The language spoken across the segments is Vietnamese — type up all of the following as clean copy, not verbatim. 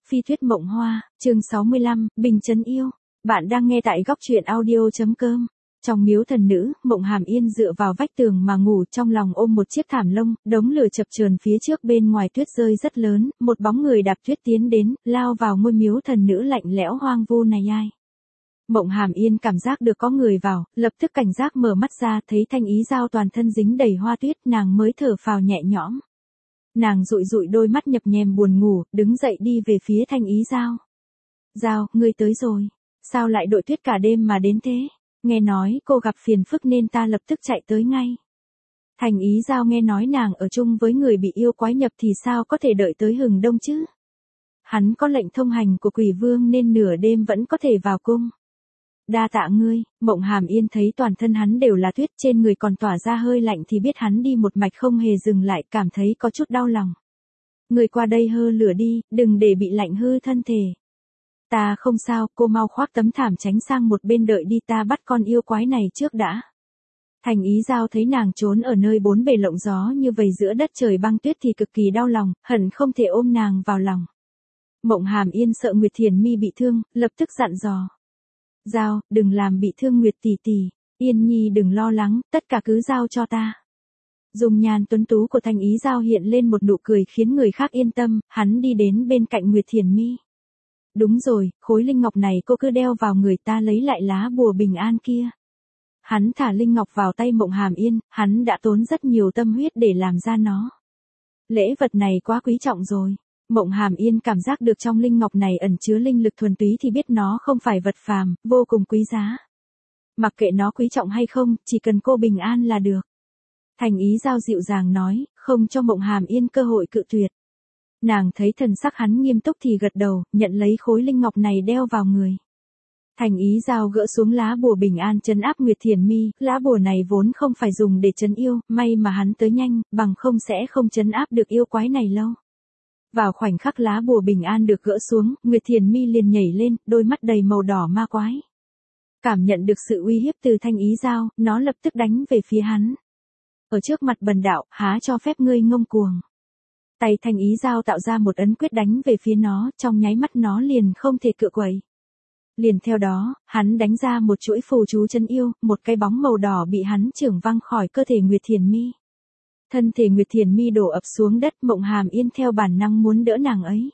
Phi thuyết mộng hoa, chương 65, Bình Trấn Yêu. Bạn đang nghe tại góc truyện audio.com. Trong miếu thần nữ, Mộng Hàm Yên dựa vào vách tường mà ngủ, trong lòng ôm một chiếc thảm lông, đống lửa chập chờn phía trước, bên ngoài tuyết rơi rất lớn, một bóng người đạp tuyết tiến đến, lao vào ngôi miếu thần nữ lạnh lẽo hoang vu này ai. Mộng Hàm Yên cảm giác được có người vào, lập tức cảnh giác mở mắt ra, thấy Thanh Ý Giao toàn thân dính đầy hoa tuyết, nàng mới thở phào nhẹ nhõm. Nàng dụi dụi đôi mắt nhập nhèm buồn ngủ, đứng dậy đi về phía Thanh Ý Giao. Giao, ngươi tới rồi. Sao lại đội tuyết cả đêm mà đến thế? Nghe nói cô gặp phiền phức nên ta lập tức chạy tới ngay. Thanh Ý Giao nghe nói nàng ở chung với người bị yêu quái nhập thì sao có thể đợi tới hừng đông chứ? Hắn có lệnh thông hành của Quỷ Vương nên nửa đêm vẫn có thể vào cung. Đa tạ ngươi. Mộng Hàm Yên thấy toàn thân hắn đều là tuyết, trên người còn tỏa ra hơi lạnh thì biết hắn đi một mạch không hề dừng lại, cảm thấy có chút đau lòng. Ngươi qua đây hơ lửa đi, đừng để bị lạnh hư thân thể. Ta không sao, cô mau khoác tấm thảm tránh sang một bên đợi đi, ta bắt con yêu quái này trước đã. Thanh Ý Giao thấy nàng trốn ở nơi bốn bề lộng gió như vậy giữa đất trời băng tuyết thì cực kỳ đau lòng, hận không thể ôm nàng vào lòng. Mộng Hàm Yên sợ Nguyệt Thiền Mi bị thương, lập tức dặn dò. Giao, đừng làm bị thương Nguyệt tỷ tỷ, Yên Nhi đừng lo lắng, tất cả cứ giao cho ta. Dung nhan tuấn tú của Thanh Ý Giao hiện lên một nụ cười khiến người khác yên tâm, hắn đi đến bên cạnh Nguyệt Thiền Mi. Đúng rồi, khối linh ngọc này cô cứ đeo vào người, ta lấy lại lá bùa bình an kia. Hắn thả linh ngọc vào tay Mộng Hàm Yên, hắn đã tốn rất nhiều tâm huyết để làm ra nó. Lễ vật này quá quý trọng rồi. Mộng Hàm Yên cảm giác được trong linh ngọc này ẩn chứa linh lực thuần túy thì biết nó không phải vật phàm, vô cùng quý giá. Mặc kệ nó quý trọng hay không, chỉ cần cô bình an là được. Thanh Ý Giao dịu dàng nói, không cho Mộng Hàm Yên cơ hội cự tuyệt. Nàng thấy thần sắc hắn nghiêm túc thì gật đầu, nhận lấy khối linh ngọc này đeo vào người. Thanh Ý Giao gỡ xuống lá bùa bình an trấn áp Nguyệt Thiền Mi, lá bùa này vốn không phải dùng để trấn yêu, may mà hắn tới nhanh, bằng không sẽ không trấn áp được yêu quái này lâu. Vào khoảnh khắc lá bùa bình an được gỡ xuống, Nguyệt Thiền Mi liền nhảy lên, đôi mắt đầy màu đỏ ma quái. Cảm nhận được sự uy hiếp từ Thanh Ý Giao, nó lập tức đánh về phía hắn. Ở trước mặt bần đạo, há cho phép ngươi ngông cuồng. Tay Thanh Ý Giao tạo ra một ấn quyết đánh về phía nó, trong nháy mắt nó liền không thể cự quậy. Liền theo đó, hắn đánh ra một chuỗi phù chú trấn yêu, một cái bóng màu đỏ bị hắn chưởng văng khỏi cơ thể Nguyệt Thiền Mi. Thân thể Nguyệt Thiền Mi đổ ập xuống đất, Mộng Hàm Yên theo bản năng muốn đỡ nàng ấy.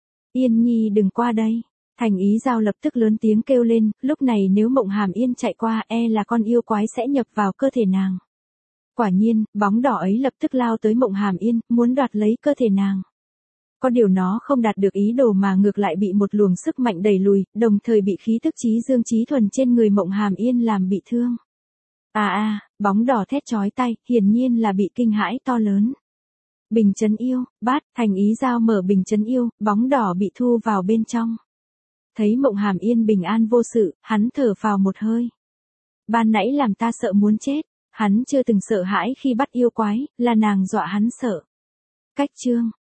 Yên Nhi đừng qua đây. Thanh Ý Giao lập tức lớn tiếng kêu lên, lúc này nếu Mộng Hàm Yên chạy qua e là con yêu quái sẽ nhập vào cơ thể nàng. Quả nhiên, bóng đỏ ấy lập tức lao tới Mộng Hàm Yên, muốn đoạt lấy cơ thể nàng. Có điều nó không đạt được ý đồ mà ngược lại bị một luồng sức mạnh đẩy lùi, đồng thời bị khí tức trí dương trí thuần trên người Mộng Hàm Yên làm bị thương. Bóng đỏ thét chói tai, hiển nhiên là bị kinh hãi to lớn. Bình trấn yêu, bát, Thanh Ý Giao mở bình trấn yêu, bóng đỏ bị thu vào bên trong. Thấy Mộng Hàm Yên bình an vô sự, hắn thở phào một hơi. Ban nãy làm ta sợ muốn chết, hắn chưa từng sợ hãi khi bắt yêu quái, là nàng dọa hắn sợ. Cách chương.